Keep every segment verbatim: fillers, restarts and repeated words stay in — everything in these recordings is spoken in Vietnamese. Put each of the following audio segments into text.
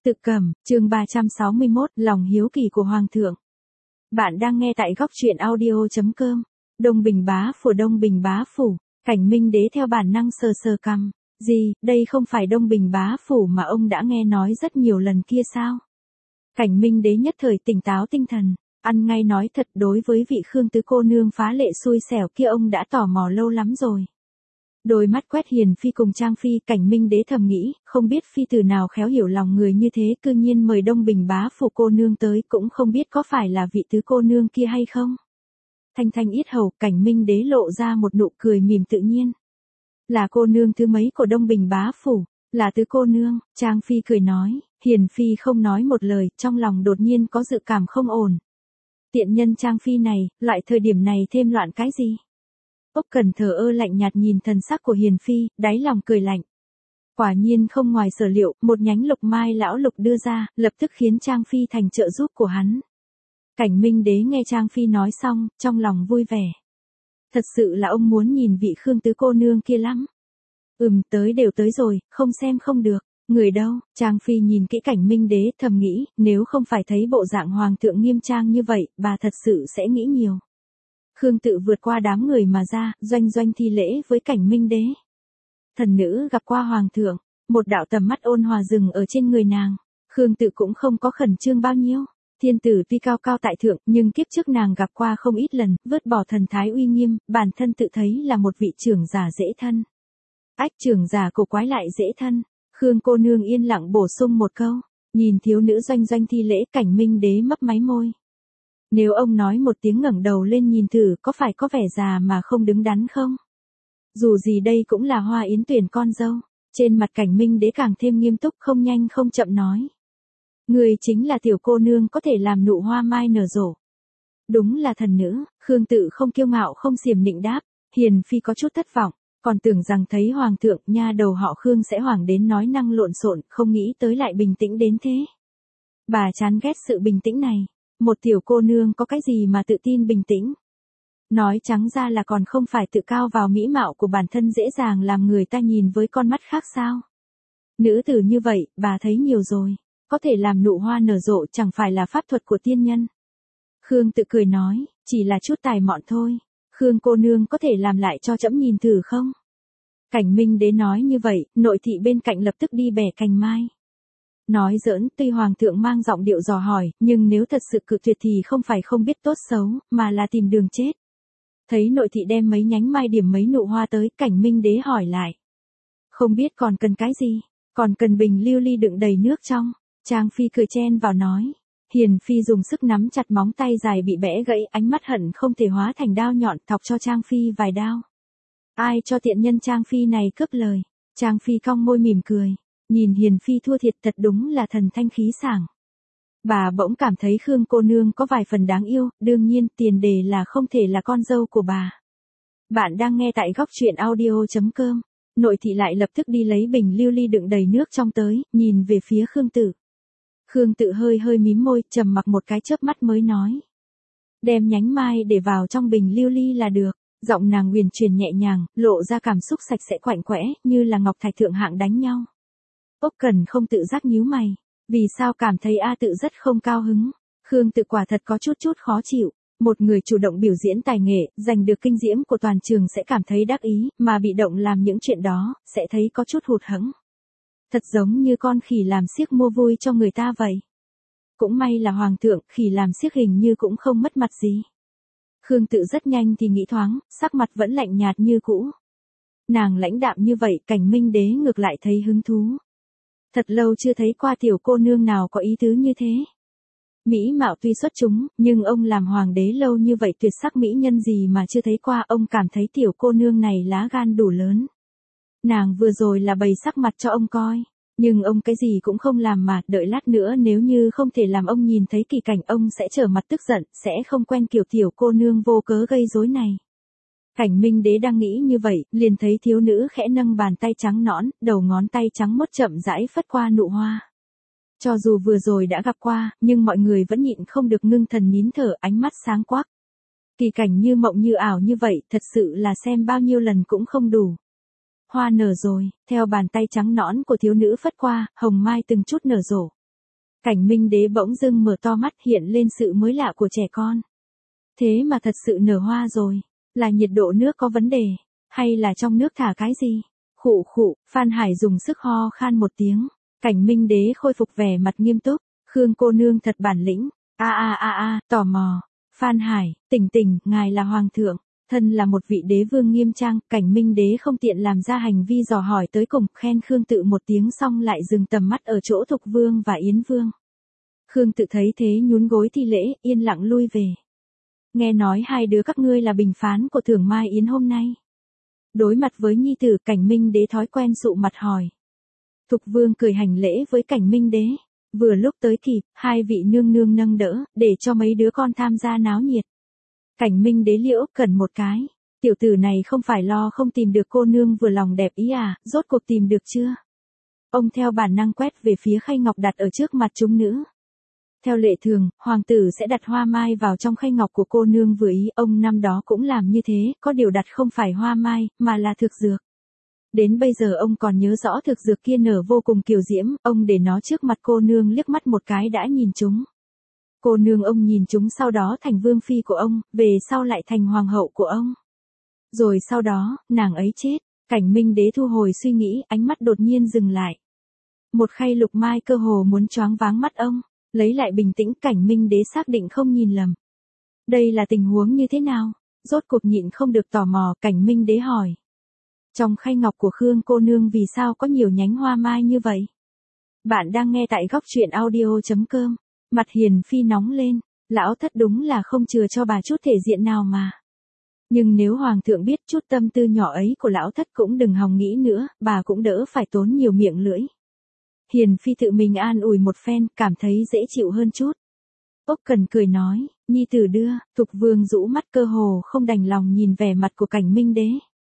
Tự Cầm, chương ba trăm sáu mươi mốt, lòng hiếu kỳ của Hoàng thượng. Bạn đang nghe tại góc truyện audio chấm com. Đông Bình bá phủ Đông Bình bá phủ, Cảnh Minh Đế theo bản năng sờ sờ cằm. Gì, đây không phải Đông Bình bá phủ mà ông đã nghe nói rất nhiều lần kia sao? Cảnh Minh Đế nhất thời tỉnh táo tinh thần, ăn ngay nói thật, đối với vị Khương tứ cô nương phá lệ xui xẻo kia ông đã tò mò lâu lắm rồi. Đôi mắt quét Hiền Phi cùng Trang Phi, Cảnh Minh Đế thầm nghĩ, không biết phi tử nào khéo hiểu lòng người như thế, cư nhiên mời Đông Bình bá phủ cô nương tới, cũng không biết có phải là vị tứ cô nương kia hay không. Thanh thanh yết hầu, Cảnh Minh Đế lộ ra một nụ cười mỉm tự nhiên. Là cô nương thứ mấy của Đông Bình bá phủ? Là tứ cô nương. Trang Phi cười nói. Hiền Phi không nói một lời, trong lòng đột nhiên có dự cảm không ổn. Tiện nhân Trang Phi này, loại thời điểm này thêm loạn cái gì? Ốc Cần thờ ơ lạnh nhạt nhìn thần sắc của Hiền Phi, đáy lòng cười lạnh. Quả nhiên không ngoài sở liệu, một nhánh lục mai lão lục đưa ra, lập tức khiến Trang Phi thành trợ giúp của hắn. Cảnh Minh Đế nghe Trang Phi nói xong, trong lòng vui vẻ. Thật sự là ông muốn nhìn vị Khương tứ cô nương kia lắm. Ừm, tới đều tới rồi, không xem không được. Người đâu? Trang Phi nhìn kỹ Cảnh Minh Đế, thầm nghĩ, nếu không phải thấy bộ dạng hoàng thượng nghiêm trang như vậy, bà thật sự sẽ nghĩ nhiều. Khương tự vượt qua đám người mà ra, doanh doanh thi lễ với Cảnh Minh Đế. Thần nữ gặp qua hoàng thượng, một đạo tầm mắt ôn hòa dừng ở trên người nàng. Khương tự cũng không có khẩn trương bao nhiêu. Thiên tử tuy cao cao tại thượng, nhưng kiếp trước nàng gặp qua không ít lần, vứt bỏ thần thái uy nghiêm, bản thân tự thấy là một vị trưởng giả dễ thân. Ách, trưởng giả cổ quái lại dễ thân. Khương cô nương yên lặng bổ sung một câu, nhìn thiếu nữ doanh doanh thi lễ, Cảnh Minh Đế mấp máy môi. Nếu ông nói một tiếng ngẩng đầu lên nhìn thử, có phải có vẻ già mà không đứng đắn không? Dù gì đây cũng là Hoa Yến tuyển con dâu. Trên mặt Cảnh Minh Đế càng thêm nghiêm túc, không nhanh không chậm nói. Người chính là tiểu cô nương có thể làm nụ hoa mai nở rộ. Đúng là thần nữ. Khương tự không kiêu ngạo không xiểm nịnh đáp. Hiền Phi có chút thất vọng, còn tưởng rằng thấy hoàng thượng nha đầu họ Khương sẽ hoảng đến nói năng lộn xộn, không nghĩ tới lại bình tĩnh đến thế. Bà chán ghét sự bình tĩnh này. Một tiểu cô nương có cái gì mà tự tin bình tĩnh? Nói trắng ra là còn không phải tự cao vào mỹ mạo của bản thân dễ dàng làm người ta nhìn với con mắt khác sao? Nữ tử như vậy, bà thấy nhiều rồi. Có thể làm nụ hoa nở rộ chẳng phải là pháp thuật của tiên nhân. Khương tự cười nói, chỉ là chút tài mọn thôi. Khương cô nương có thể làm lại cho trẫm nhìn thử không? Cảnh Minh Đế nói như vậy, nội thị bên cạnh lập tức đi bẻ cành mai. Nói giỡn, tuy hoàng thượng mang giọng điệu dò hỏi, nhưng nếu thật sự cự tuyệt thì không phải không biết tốt xấu, mà là tìm đường chết. Thấy nội thị đem mấy nhánh mai điểm mấy nụ hoa tới, Cảnh Minh Đế hỏi lại. Không biết còn cần cái gì? Còn cần bình lưu ly đựng đầy nước trong. Trang Phi cười chen vào nói. Hiền Phi dùng sức nắm chặt móng tay dài bị bẽ gãy, ánh mắt hận không thể hóa thành đao nhọn, thọc cho Trang Phi vài đao. Ai cho tiện nhân Trang Phi này cướp lời? Trang Phi cong môi mỉm cười. Nhìn Hiền Phi thua thiệt thật đúng là thần thanh khí sảng. Bà bỗng cảm thấy Khương cô nương có vài phần đáng yêu, đương nhiên tiền đề là không thể là con dâu của bà. Bạn đang nghe tại góc truyện audio chấm com. Nội thị lại lập tức đi lấy bình lưu ly đựng đầy nước trong tới, nhìn về phía Khương tự. Khương tự hơi hơi mím môi, trầm mặc một cái chớp mắt mới nói. Đem nhánh mai để vào trong bình lưu ly là được. Giọng nàng huyền truyền nhẹ nhàng, lộ ra cảm xúc sạch sẽ quạnh quẽ, như là ngọc thạch thượng hạng đánh nhau. Ốc Cần không tự giác nhíu mày. Vì sao cảm thấy A tự rất không cao hứng? Khương tự quả thật có chút chút khó chịu. Một người chủ động biểu diễn tài nghệ, giành được kinh diễm của toàn trường sẽ cảm thấy đắc ý, mà bị động làm những chuyện đó, sẽ thấy có chút hụt hẫng. Thật giống như con khỉ làm xiếc mua vui cho người ta vậy. Cũng may là hoàng thượng, khỉ làm xiếc hình như cũng không mất mặt gì. Khương tự rất nhanh thì nghĩ thoáng, sắc mặt vẫn lạnh nhạt như cũ. Nàng lãnh đạm như vậy, Cảnh Minh Đế ngược lại thấy hứng thú. Thật lâu chưa thấy qua tiểu cô nương nào có ý tứ như thế. Mỹ mạo tuy xuất chúng, nhưng ông làm hoàng đế lâu như vậy tuyệt sắc mỹ nhân gì mà chưa thấy qua, ông cảm thấy tiểu cô nương này lá gan đủ lớn. Nàng vừa rồi là bày sắc mặt cho ông coi, nhưng ông cái gì cũng không làm mà, đợi lát nữa nếu như không thể làm ông nhìn thấy kỳ cảnh ông sẽ trở mặt tức giận, sẽ không quen kiểu tiểu cô nương vô cớ gây rối này. Cảnh Minh Đế đang nghĩ như vậy, liền thấy thiếu nữ khẽ nâng bàn tay trắng nõn, đầu ngón tay trắng mốt chậm rãi phất qua nụ hoa. Cho dù vừa rồi đã gặp qua, nhưng mọi người vẫn nhịn không được ngưng thần nín thở, ánh mắt sáng quắc. Kỳ cảnh như mộng như ảo như vậy, thật sự là xem bao nhiêu lần cũng không đủ. Hoa nở rồi, theo bàn tay trắng nõn của thiếu nữ phất qua, hồng mai từng chút nở rộ. Cảnh Minh Đế bỗng dưng mở to mắt hiện lên sự mới lạ của trẻ con. Thế mà thật sự nở hoa rồi, là nhiệt độ nước có vấn đề, hay là trong nước thả cái gì? Khụ khụ, Phan Hải dùng sức ho khan một tiếng. Cảnh Minh Đế khôi phục vẻ mặt nghiêm túc, Khương cô nương thật bản lĩnh. A a a a, tò mò. Phan Hải, tỉnh tỉnh, ngài là hoàng thượng, thân là một vị đế vương nghiêm trang, Cảnh Minh Đế không tiện làm ra hành vi dò hỏi tới cùng, khen Khương Tự một tiếng xong lại dừng tầm mắt ở chỗ Thục Vương và Yến Vương. Khương Tự thấy thế nhún gối thi lễ, yên lặng lui về. Nghe nói hai đứa các ngươi là bình phán của Thưởng Mai Yến hôm nay. Đối mặt với nhi tử, Cảnh Minh Đế thói quen sụ mặt hỏi. Thục Vương cười hành lễ với Cảnh Minh Đế. Vừa lúc tới kịp, hai vị nương nương nâng đỡ, để cho mấy đứa con tham gia náo nhiệt. Cảnh Minh Đế liễu cần một cái. Tiểu tử này không phải lo không tìm được cô nương vừa lòng đẹp ý à, rốt cuộc tìm được chưa? Ông theo bản năng quét về phía khay ngọc đặt ở trước mặt chúng nữ. Theo lệ thường, hoàng tử sẽ đặt hoa mai vào trong khay ngọc của cô nương vừa ý, ông năm đó cũng làm như thế, có điều đặt không phải hoa mai, mà là thực dược. Đến bây giờ ông còn nhớ rõ thực dược kia nở vô cùng kiều diễm, ông để nó trước mặt cô nương liếc mắt một cái đã nhìn chúng. Cô nương ông nhìn chúng sau đó thành vương phi của ông, về sau lại thành hoàng hậu của ông. Rồi sau đó, nàng ấy chết, Cảnh Minh Đế thu hồi suy nghĩ, ánh mắt đột nhiên dừng lại. Một khay lục mai cơ hồ muốn choáng váng mắt ông, lấy lại bình tĩnh, Cảnh Minh Đế xác định không nhìn lầm. Đây là tình huống như thế nào? Rốt cuộc nhịn không được tò mò, Cảnh Minh Đế hỏi. Trong khay ngọc của Khương cô nương vì sao có nhiều nhánh hoa mai như vậy? Bạn đang nghe tại góc truyện audio chấm com. Mặt Hiền Phi nóng lên, lão thất đúng là không chừa cho bà chút thể diện nào mà. Nhưng nếu hoàng thượng biết chút tâm tư nhỏ ấy của lão thất cũng đừng hòng nghĩ nữa, bà cũng đỡ phải tốn nhiều miệng lưỡi. Hiền Phi tự mình an ủi một phen, cảm thấy dễ chịu hơn chút. Ốc Cần cười nói, nhi tử đưa, Thục Vương rũ mắt cơ hồ không đành lòng nhìn vẻ mặt của Cảnh Minh Đế.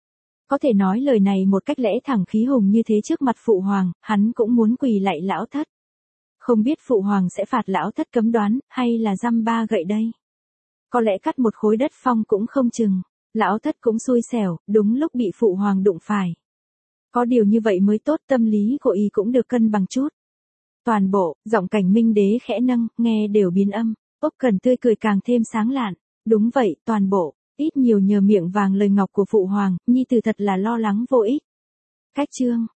Có thể nói lời này một cách lẽ thẳng khí hùng như thế trước mặt phụ hoàng, hắn cũng muốn quỳ lạy lão thất. Không biết phụ hoàng sẽ phạt lão thất cấm đoán, hay là dăm ba gậy đây. Có lẽ cắt một khối đất phong cũng không chừng, lão thất cũng xui xẻo, đúng lúc bị phụ hoàng đụng phải. Có điều như vậy mới tốt, tâm lý của y cũng được cân bằng chút. Toàn bộ, giọng Cảnh Minh Đế khẽ nâng, nghe đều biến âm, Ốc Cần tươi cười càng thêm sáng lạn. Đúng vậy, toàn bộ, ít nhiều nhờ miệng vàng lời ngọc của phụ hoàng, nhi tử thật là lo lắng vô ích. Cách chương.